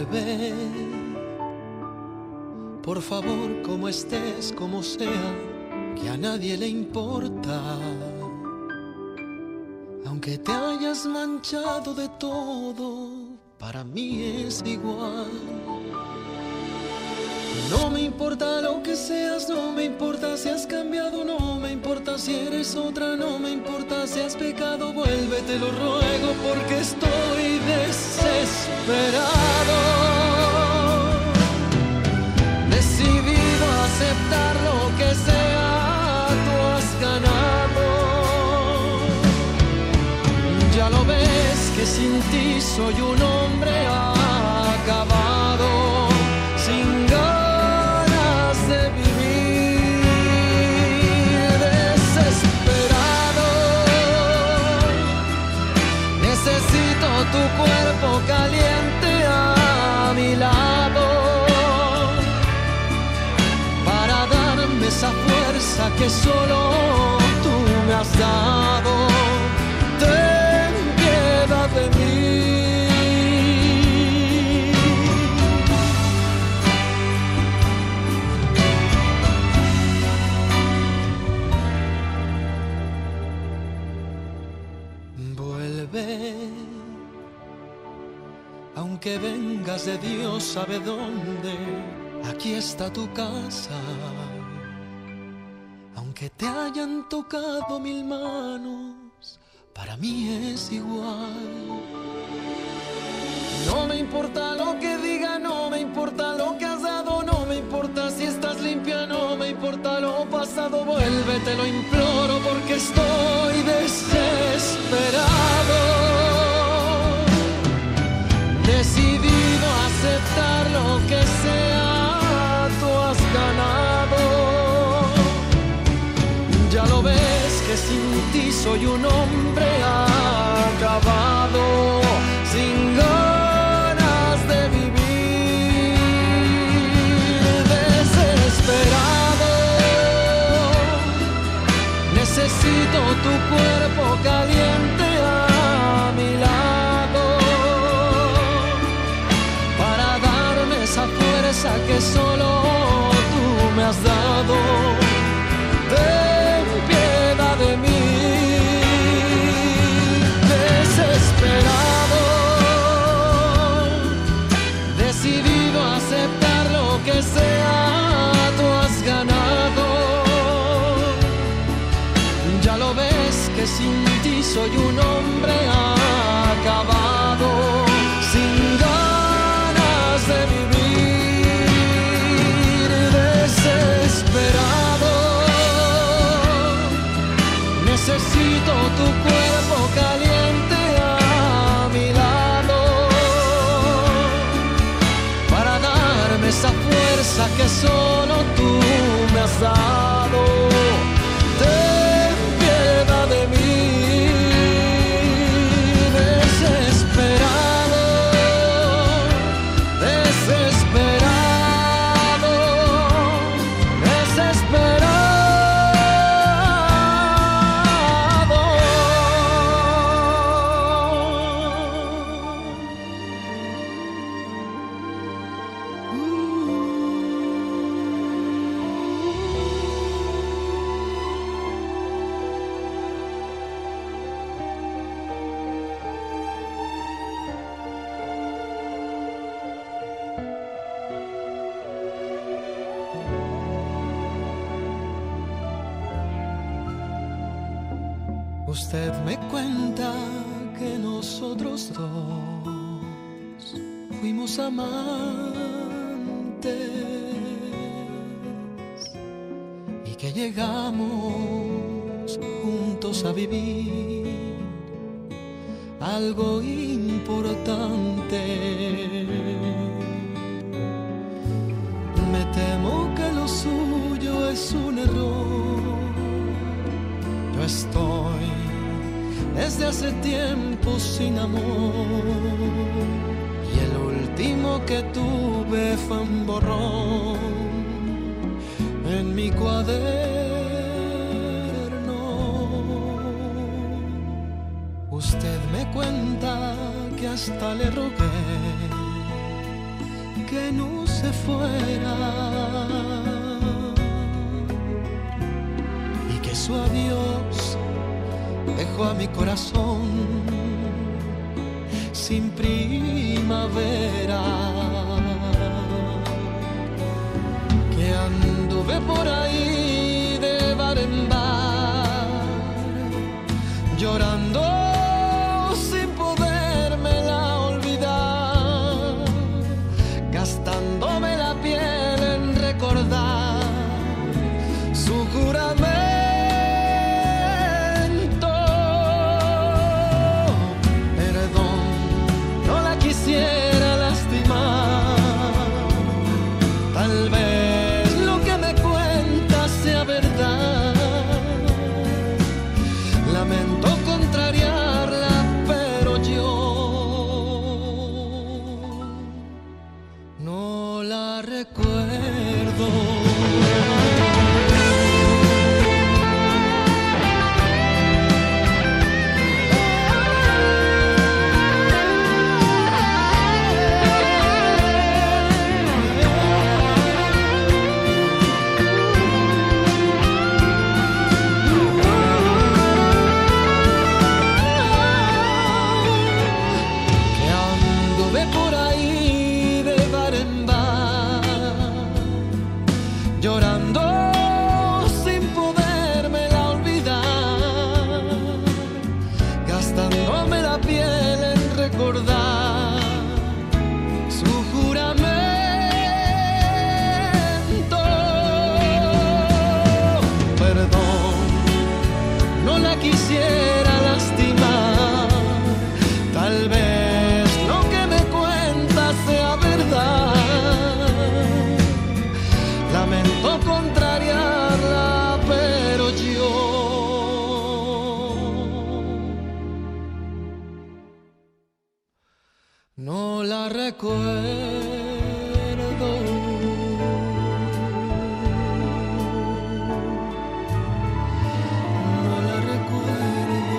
Vuelve, por favor, como estés, como sea, que a nadie le importa. Aunque te hayas manchado de todo, para mí es igual. No me importa lo que seas, no me importa si has cambiado, no me importa si eres otra, no me importa si has pecado, vuelve, te lo ruego, porque estoy desesperado. Decidido a aceptar lo que sea, tú has ganado. Ya lo ves que sin ti soy un hombre acabado, sin ganas de vivir, desesperado. Necesito tu cuerpo caliente a mi lado para darme esa fuerza que solo tú me has dado. Ten piedad de mí. Vuelve, aunque vengas de Dios sabe dónde, aquí está tu casa. Aunque te hayan tocado mil manos, para mí es igual. No me importa lo que diga, no me importa lo que has dado, no me importa si estás limpia, no me importa lo pasado, vuelve, te lo imploro, porque estoy desesperado. Decidido a aceptar lo que sea, tú has ganado. Ya lo ves que sin ti soy un hombre acabado, sin ganas de vivir, desesperado. Necesito tu cuerpo caliente a mi lado para darme esa fuerza que solo tú me has dado. Ten piedad de mí, desesperado, decidido a aceptar lo que sea, tú has ganado. Ya lo ves que sin ti soy un hombre acabado, sin ganas de vivir, desesperado. Necesito tu cuerpo caliente a mi lado para darme esa fuerza que solo tú me has dado. Ten piedad de mí, desesperado, desesperado, desesperado. Usted me cuenta que nosotros dos fuimos amantes y que llegamos juntos a vivir algo importante. Me temo que lo suyo es un error. Yo estoy desde hace tiempo sin amor y el último que tuve fue un borrón en mi cuaderno. Usted me cuenta que hasta le rogué que no se fuera y que su adiós dejó a mi corazón sin primavera. Que anduve por ahí de bar en bar llorando sin podérmela olvidar, gastándome la piel en recordar su juramento. Perdón, no la quisiera lastimar, tal vez lo que me cuenta sea verdad. Lamento contrariarla, pero yo no la recuerdo. Llorando sin podérmela olvidar, gastándome la piel en recordar su juramento. Perdón, no la quisiera lastimar, tal vez lo que me cuenta sea verdad. Lamento contrariarla, pero yo no la recuerdo. No la recuerdo.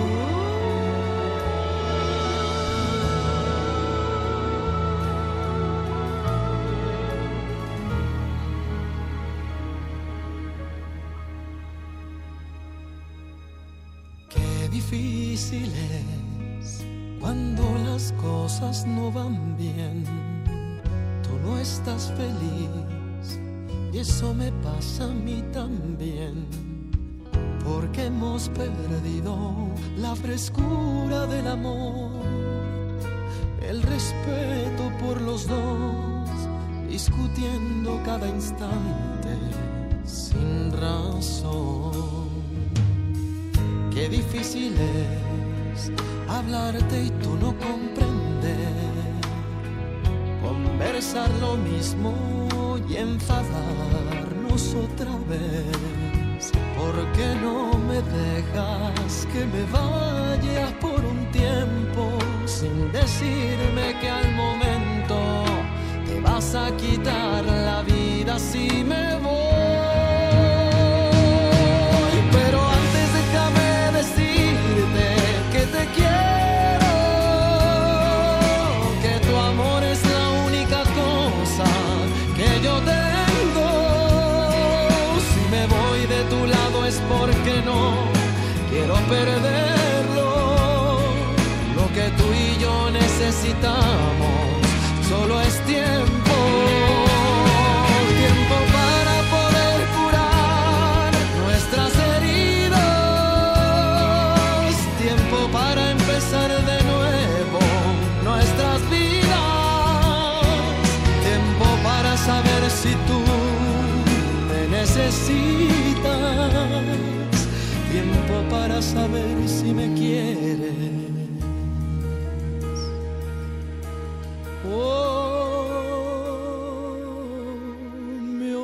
Qué difícil es cuando las cosas no van bien. Tú no estás feliz y eso me pasa a mí también, porque hemos perdido la frescura del amor, el respeto por los dos, discutiendo cada instante sin razón. Qué difícil es hablarte y tú no comprender, conversar lo mismo y enfadarnos otra vez. ¿Por qué no me dejas que me vaya por un tiempo sin decirme que al momento te vas a quitar la vida si me voy? Pero antes déjame decirte que te quiero, que tu amor es la única cosa que yo tengo. Si me voy de tu lado es porque no quiero perderlo. Lo que tú y yo necesitamos solo es tiempo, tiempo para poder curar nuestras heridas, tiempo para empezar de nuevo nuestras vidas, tiempo para saber si tú me necesitas, tiempo para saber si me quieres. Me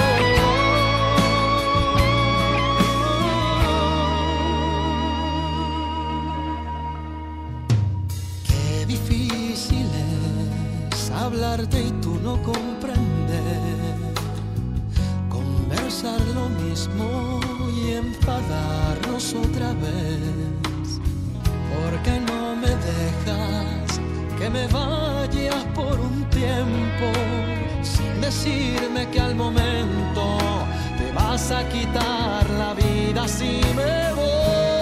olvidas. hablarte y tú no comprendes, conversar lo mismo y enfadarnos otra vez. ¿Por qué no me dejas que me vayas por un tiempo sin decirme que al momento te vas a quitar la vida si me voy?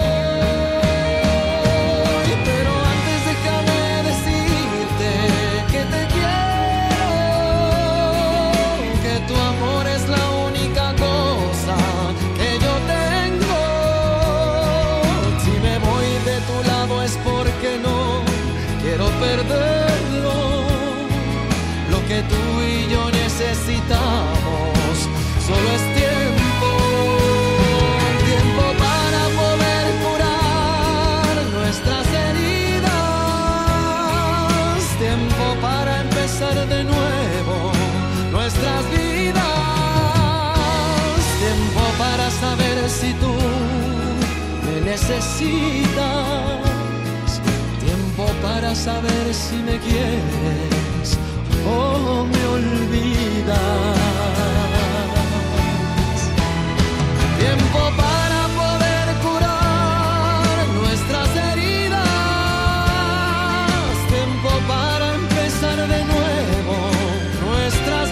Pero antes déjame decirte que te quiero, que tu amor es la única cosa que yo tengo. Si me voy de tu lado es porque no quiero perderlo. Lo que tú y yo necesitamos solo es tiempo, tiempo para poder curar nuestras heridas, tiempo para empezar de nuevo nuestras vidas, tiempo para saber si tú me necesitas, tiempo para saber si me quieres o me olvidas, tiempo para poder curar nuestras heridas, tiempo para empezar de nuevo nuestras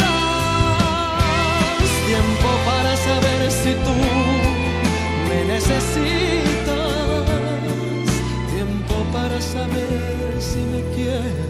vidas, tiempo para saber si tú me necesitas, tiempo para saber si me quieres.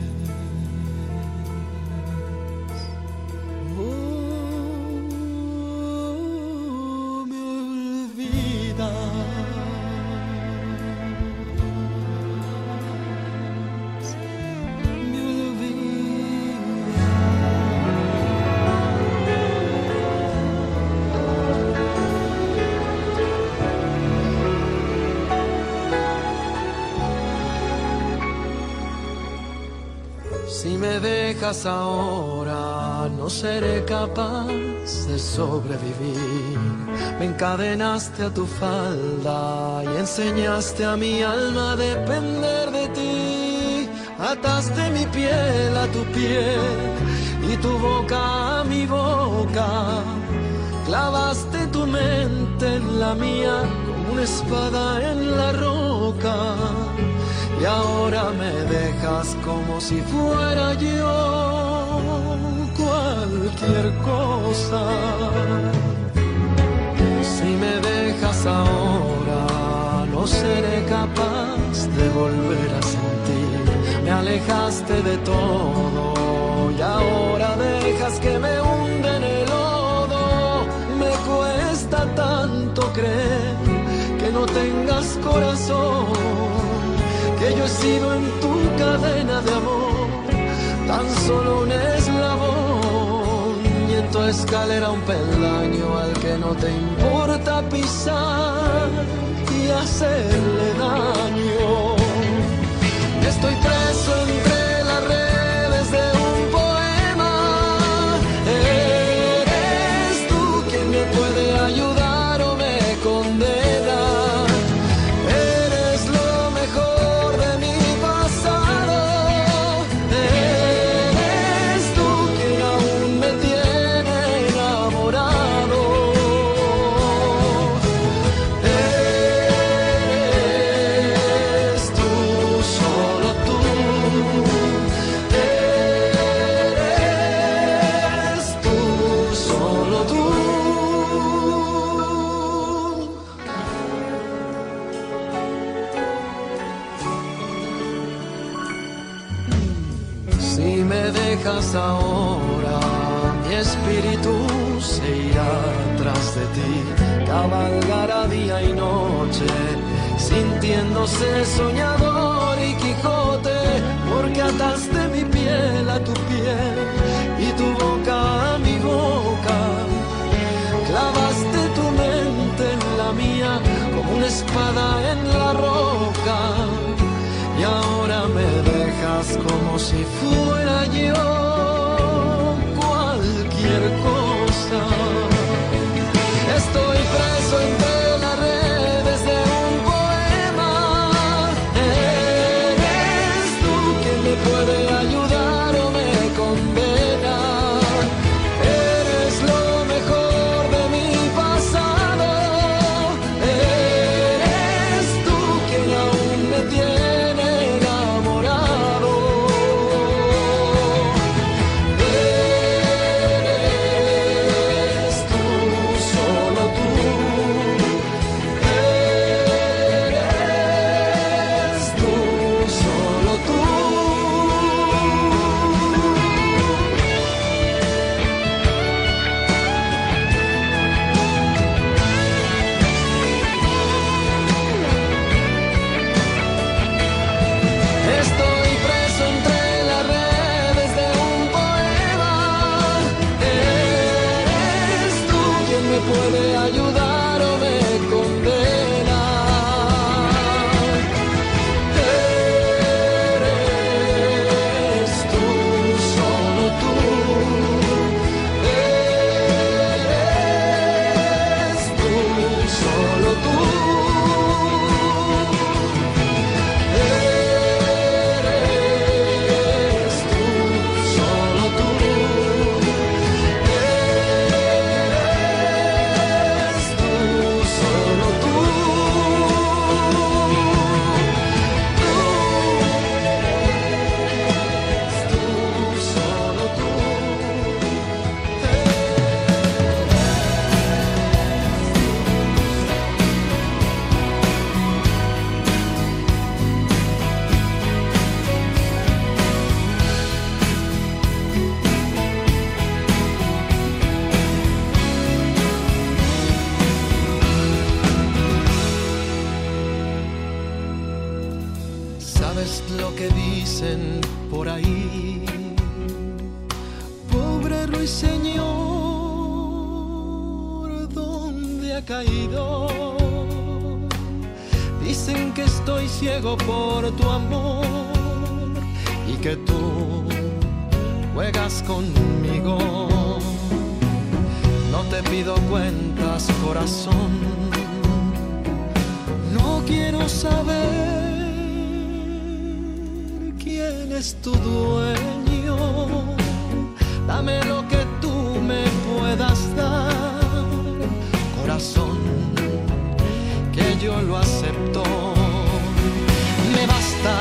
Si me dejas ahora, no seré capaz de sobrevivir. Me encadenaste a tu falda y enseñaste a mi alma a depender de ti. Ataste mi piel a tu piel y tu boca a mi boca. Clavaste tu mente en la mía como una espada en la roca. Y ahora me dejas como si fuera yo cualquier cosa. Si me dejas ahora, no seré capaz de volver a sentir. Me alejaste de todo y ahora dejas que me hunda en el lodo. Me cuesta tanto creer que no tengas corazón, que yo he sido en tu cadena de amor tan solo un eslabón, y en tu escalera un peldaño al que no te importa pisar y hacerle daño. Estoy preso entre las redes de un poema. Eres tú quien me puede ayudar o me condena. Si me dejas ahora, mi espíritu se irá tras de ti, cabalgará día y noche, sintiéndose soñador y Quijote, porque ataste mi piel a tu piel y tu boca a mi boca. Clavaste tu mente en la mía como una espada en la roca. Y ahora me dejas como si fuera yo cualquier cosa. Estoy preso entre las redes de un poema. Eres tú quien me puede ayudar o me dicen por ahí. Pobre ruiseñor, ¿dónde ha caído? Dicen que estoy ciego por tu amor y que tú juegas conmigo. No te pido cuentas, corazón. No quiero saber quién es tu dueño. Dame lo que tú me puedas dar, corazón, que yo lo acepto. Me basta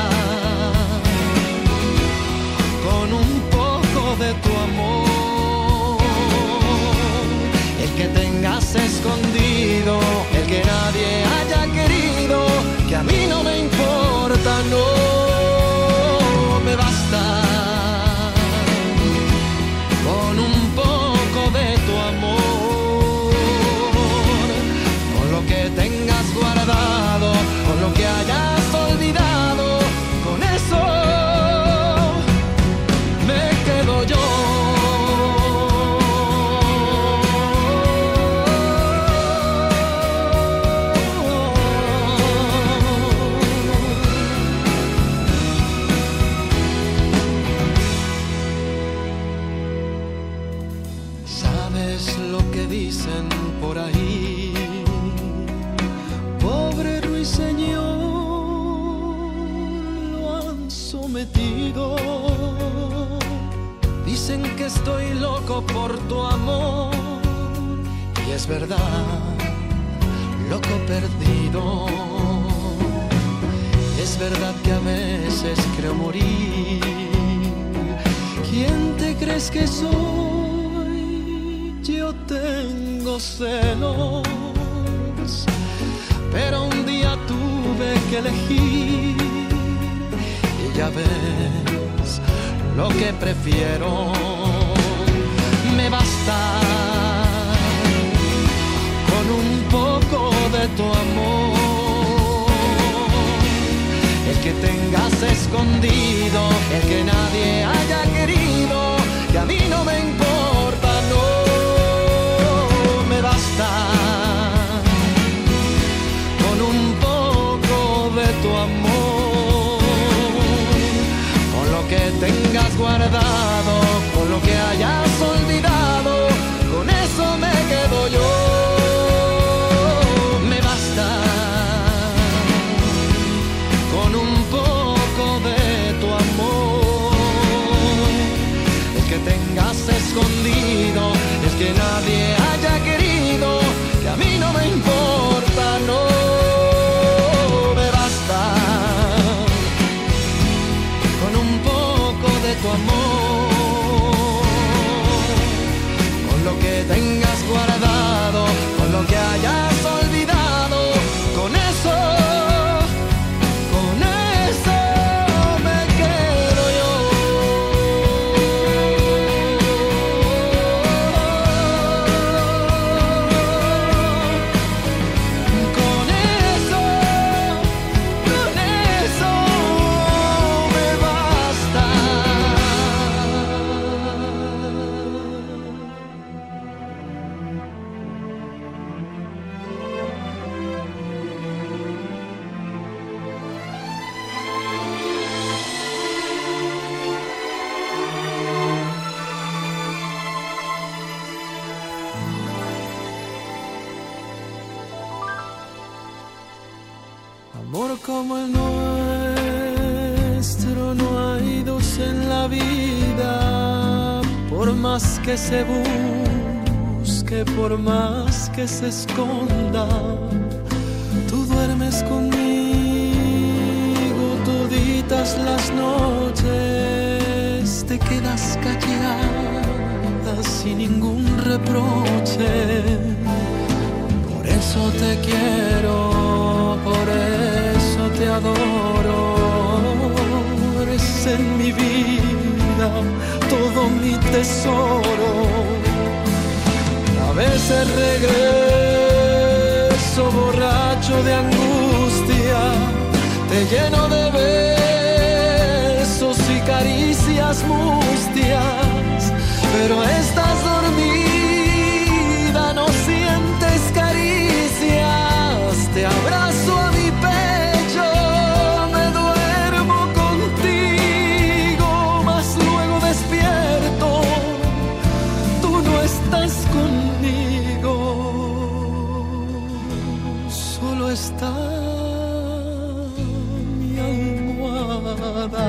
con un poco de tu amor, el que tengas escondido, el que nadie haya querido, que a mí no me importa, no. Me basta con un poco de tu amor, con lo que tengas guardado, con lo que hayas olvidado, con eso me quedo yo. ¿Sabes lo que dicen por ahí? Pobre ruiseñor, lo han sometido. Dicen que estoy loco por tu amor, y es verdad, loco perdido. Es verdad que a veces creo morir. ¿Quién te crees que soy? Yo tengo celos, pero un día tuve que elegir y ya ves lo que prefiero. Me basta con un poco de tu amor, el que tengas escondido, el que nadie haya querido, que a mí no me importa, no. Me basta con un poco de tu amor, con lo que tengas guardado, con lo que hayas olvidado, con eso me quedo yo. Me basta con un poco de tu amor, el que tengas escondido, es que nadie haya querido, que a mí no me importa, no. Me basta con un poco de tu amor, con lo que tengas guardado, con lo que hayas olvidado, con eso me quedo yo. Con eso me basta. Amor como el nuestro no hay dos en la vida, por más que se busque, por más que se esconda. Tú duermes conmigo toditas las noches, te quedas callada sin ningún reproche. Por eso te quiero, por eso te adoro. Eres en mi vida todo mi tesoro. A veces regreso borracho de angustia, te lleno de besos caricias mustias, pero estás dormida, no sientes caricias. Te abrazo a mi pecho, me duermo contigo, mas luego despierto, tú no estás conmigo, solo está mi almohada.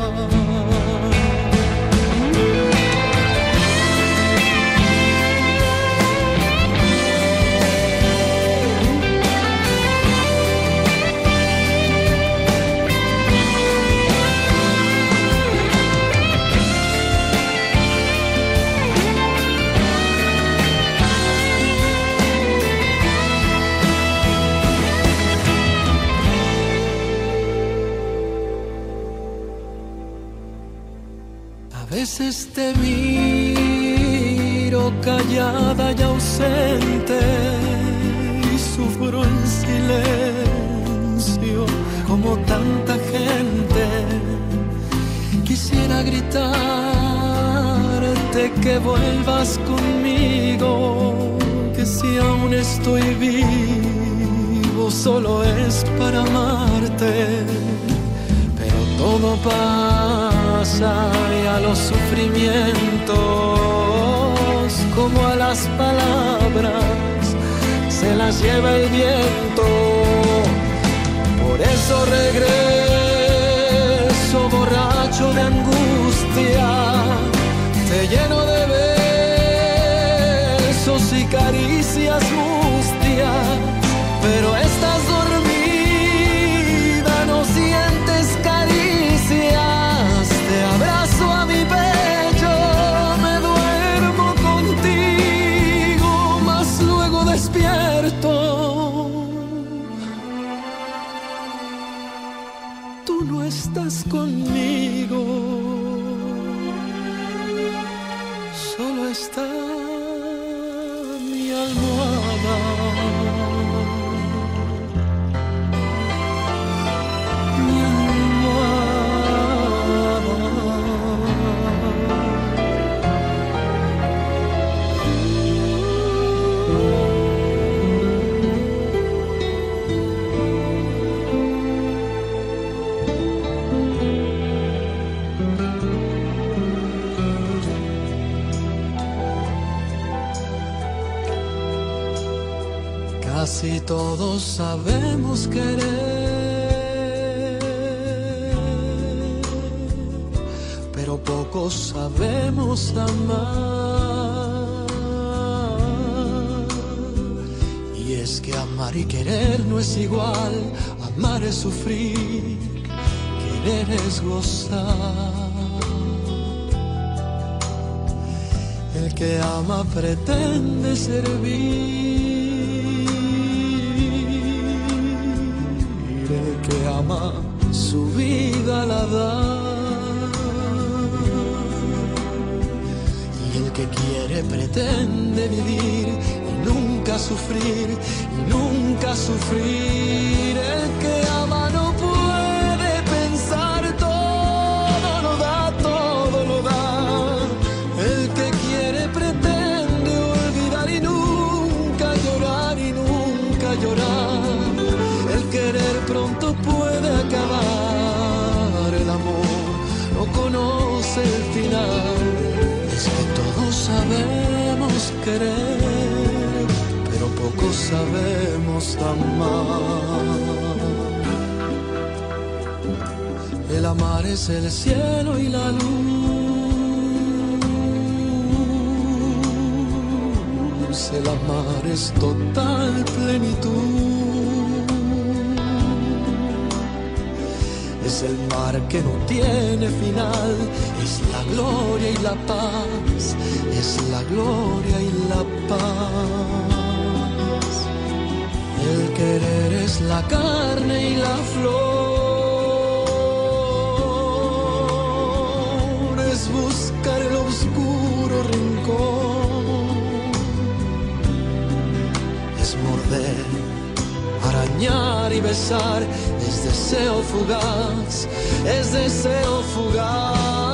A veces te miro callada y ausente y sufro en silencio como tanta gente. Quisiera gritarte que vuelvas conmigo, que si aún estoy vivo solo es para amarte. Todo pasa y a los sufrimientos como a las palabras se las lleva el viento. Por eso regreso borracho de angustia, te lleno de besos y caricias mustias, pero estás dormida, no sientes caricias. Te abrazo a mi pecho, me duermo contigo, mas luego despierto, tú no estás conmigo, solo está mi almohada. Casi todos sabemos querer, pero pocos sabemos amar. Y es que amar y querer no es igual, amar es sufrir, querer es gozar. El que ama pretende servir, el que ama su vida la da, y el que quiere pretende vivir y nunca sufrir, y nunca sufrir. El que ama no puede pensar, todo lo da, todo lo da. El que quiere pretende olvidar y nunca llorar, y nunca llorar. El querer pronto puede acabar, el amor no conoce el final. Es que todos sabemos querer, pero pocos sabemos amar. El amar es el cielo y la luz, el amar es total plenitud. Es el mar que no tiene final, es la gloria y la paz, es la gloria y la paz. El querer es la carne y la flor, es buscar el oscuro rincón, es morder, arañar y besar. Es deseo fugaz, es deseo fugaz.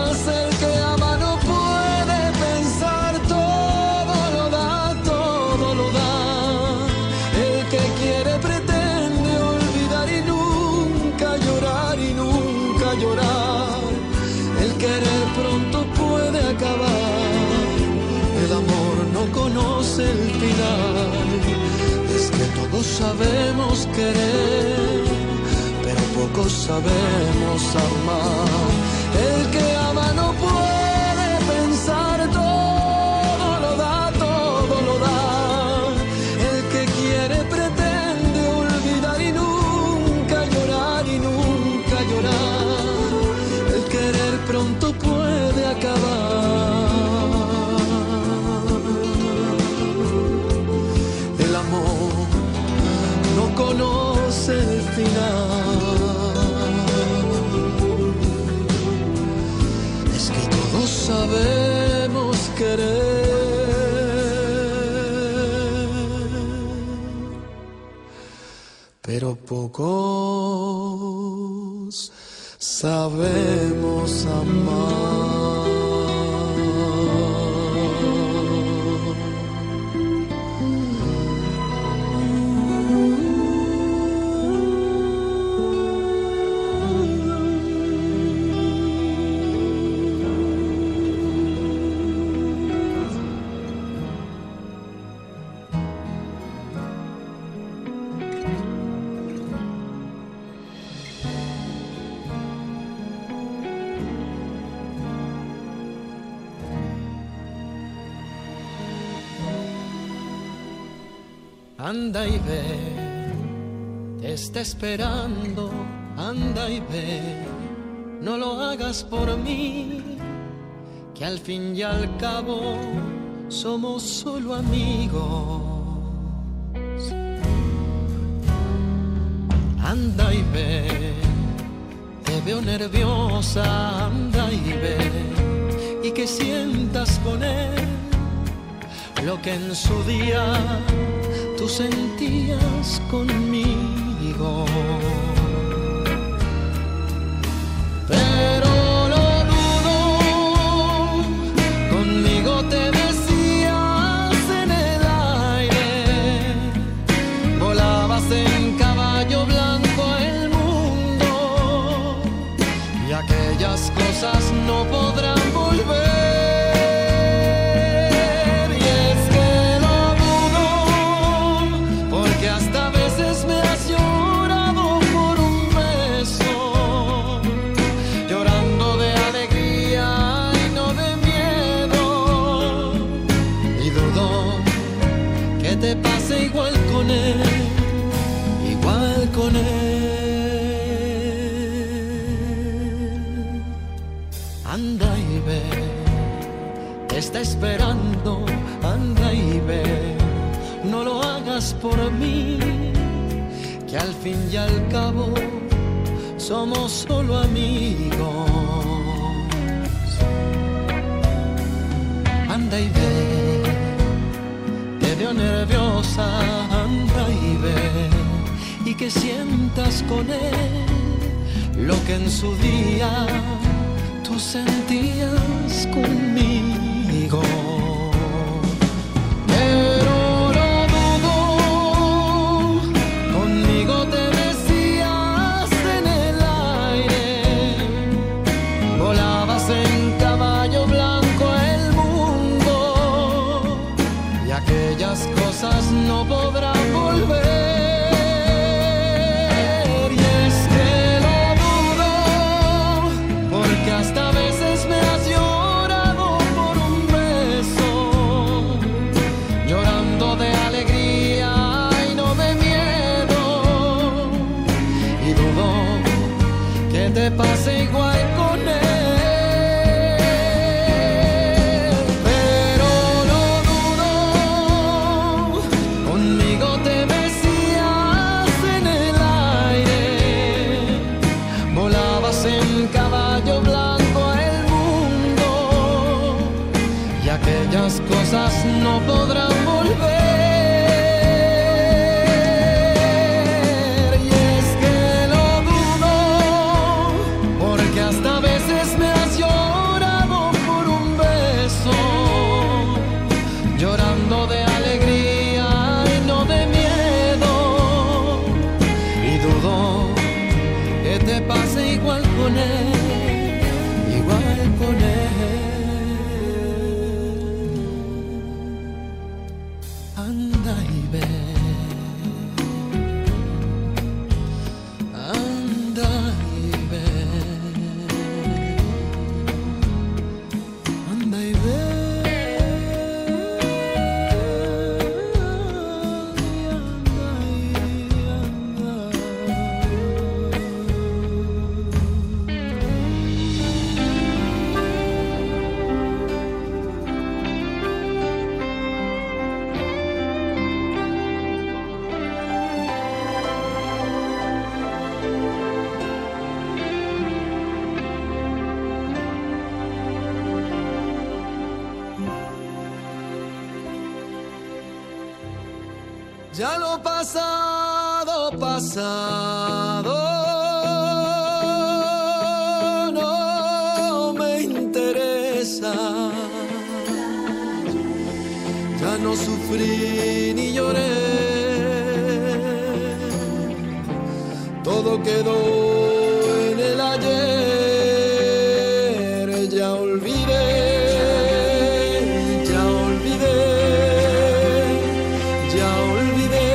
conoce el final. Es que todos sabemos querer, pero pocos sabemos amar. El que ama no puede pensar, todo lo da, todo lo da. El que quiere pretende olvidar y nunca llorar y nunca llorar. El querer pronto puede acabar. El amor no conoce el final. Es que todos sabemos querer, pero pocos sabemos amar. Anda y ve, te está esperando, anda y ve, no lo hagas por mí, que al fin y al cabo somos solo amigos. Anda y ve, te veo nerviosa, anda y ve, y que sientas con él lo que en su día tú sentías conmigo. Pero lo dudo, conmigo te decías en el aire, volabas en caballo blanco el mundo, y aquellas cosas no podrán volver. Te pase igual con él, igual con él. Anda y ve, te está esperando, anda y ve, no lo hagas por mí, que al fin y al cabo somos solo amigos. Anda y ve, nerviosa, anda y ve, y que sientas con él lo que en su día tú sentías conmigo. Pero lo dudo, conmigo te decías en el aire, volabas en caballo blanco el mundo, y aquellas cosas no podrán volver. Y es que lo dudo, porque hasta a veces me has llorado por un beso, llorando de alegría y no de miedo, y dudo que te pase igual con él. En caballo blanco el mundo, y aquellas cosas no podrán volver. Y es que lo dudo, porque hasta a veces me has llorado por un beso, llorando de alegría y no de miedo, y dudo que te pase igual con él, igual con él. Ya lo pasado, pasado, no me interesa. Ya no sufrí ni lloré, todo quedó en el ayer. Ya olvidé, ya olvidé, ya olvidé.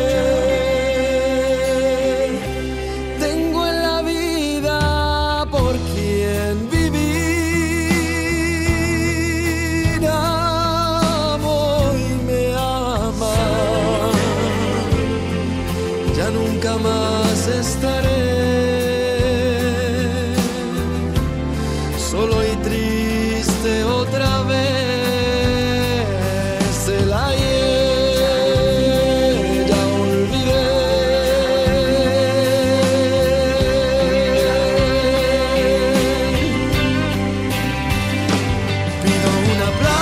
Tengo en la vida por quien vivir, amo y me ama. Ya nunca más estaré solo y triste otra vez. El ayer ya olvidé. Pido un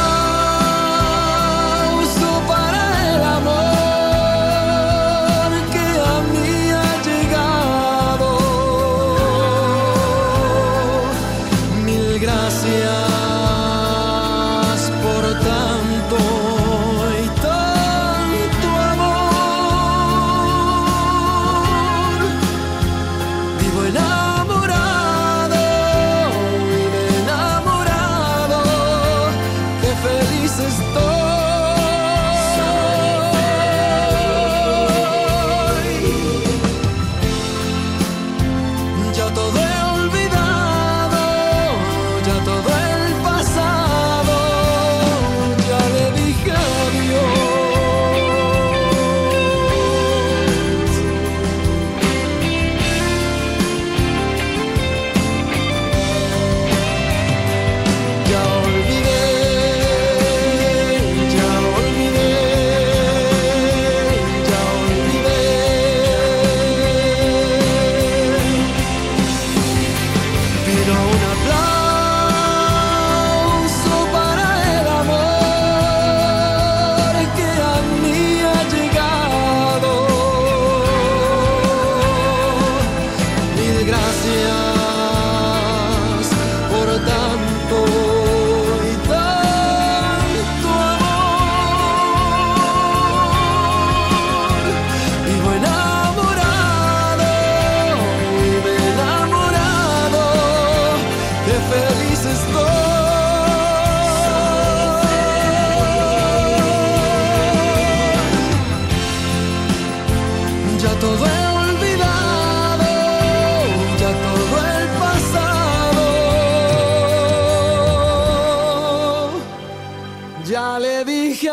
aplauso para el amor que a mí ha llegado. Mil gracias por tanto y tanto amor. Vivo enamorado y de enamorado, qué feliz estoy. Ya todo he olvidado, ya todo el pasado, ya le dije adiós. Ya olvidé, ya olvidé, ya olvidé. Pido un aplauso para el amor que a mí ha llegado. Mil gracias por tanto y tanto amor. Vivo enamorado y de enamorado, qué feliz estoy. Ya todo he olvidado, ya todo el pasado, ya le dije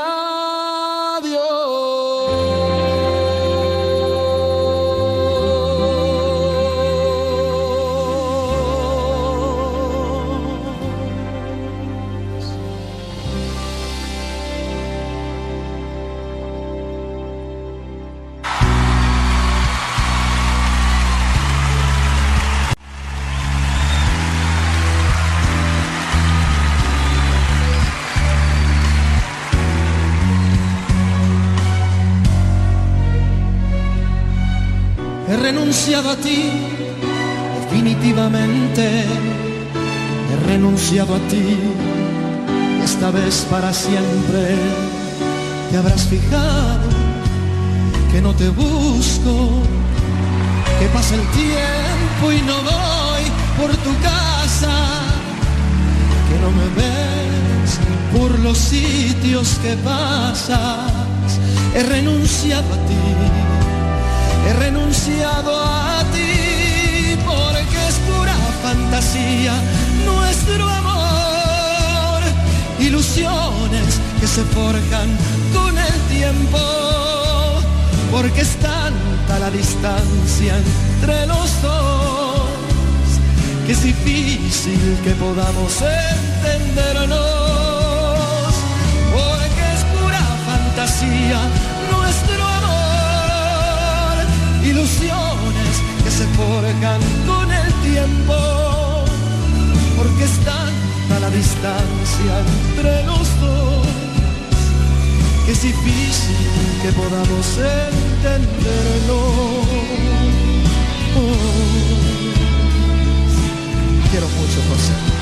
adiós. He renunciado a ti definitivamente, he renunciado a ti, esta vez para siempre. Te habrás fijado que no te busco, que pasa el tiempo y no voy por tu casa, que no me ves por los sitios que pasas. He renunciado a ti, he renunciado a ti, porque es pura fantasía nuestro amor, ilusiones que se forjan con el tiempo, porque es tanta la distancia entre los dos, que es difícil que podamos entendernos, porque es pura fantasía nuestro amor, ilusiones que se forjan con el tiempo, porque es tanta la distancia entre los dos, que es difícil que podamos entenderlo. Quiero mucho, José.